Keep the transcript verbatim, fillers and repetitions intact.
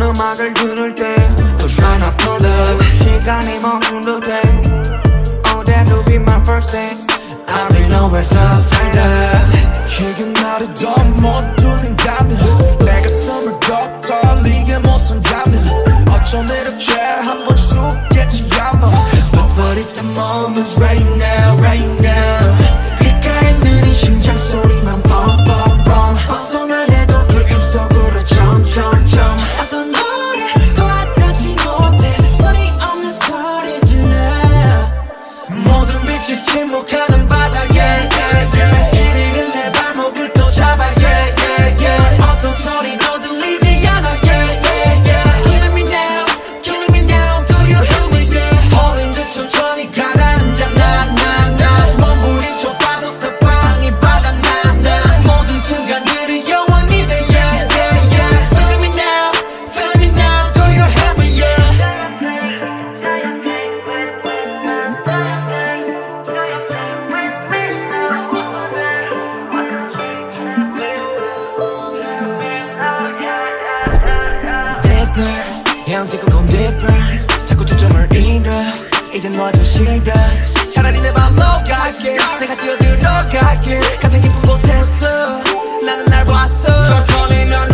음악을 들을 때 또 try not to love 시간이 멈춘 듯해 Oh that will be my first day I already know where's up fighter 이게 나를 더 못 돌린다면 내 가슴을 더 떨리게 못한다면 어쩜 이렇게 한번 죽겠지 아마 But what if the moment's right now right now 귓가에 있는 이 심장 소리만 뻥뻥뻥 벗어나려도 그 입속으로 점점점 어떤 노래도 와닿지 못해 소리 없는 소리 질러 모든 빛이 침묵하는 바닥에 yeah, yeah. 이리는 내 발목을 또 잡아 yeah, yeah, yeah. 어떤 소리도 들리지 않아 yeah, yeah, yeah. Killing me now, killing me now Do you hear me yeah 홀린 듯 천천히 가라앉아 나나나 몸부림쳐 봐도 사방이 바닥나나 모든 순간들이 영원히 돼 yeah, yeah, yeah. Feeling me now, feeling me now Do you hear me yeah Deeper 헤엄치고 gon' deeper 자꾸 초점을 잃어 이제 너저 싫어 차라리 내 맘 녹아게 내가 뛰어들어갈게 가장 깊은 곳에서 나는 날 봤어 천천히 넌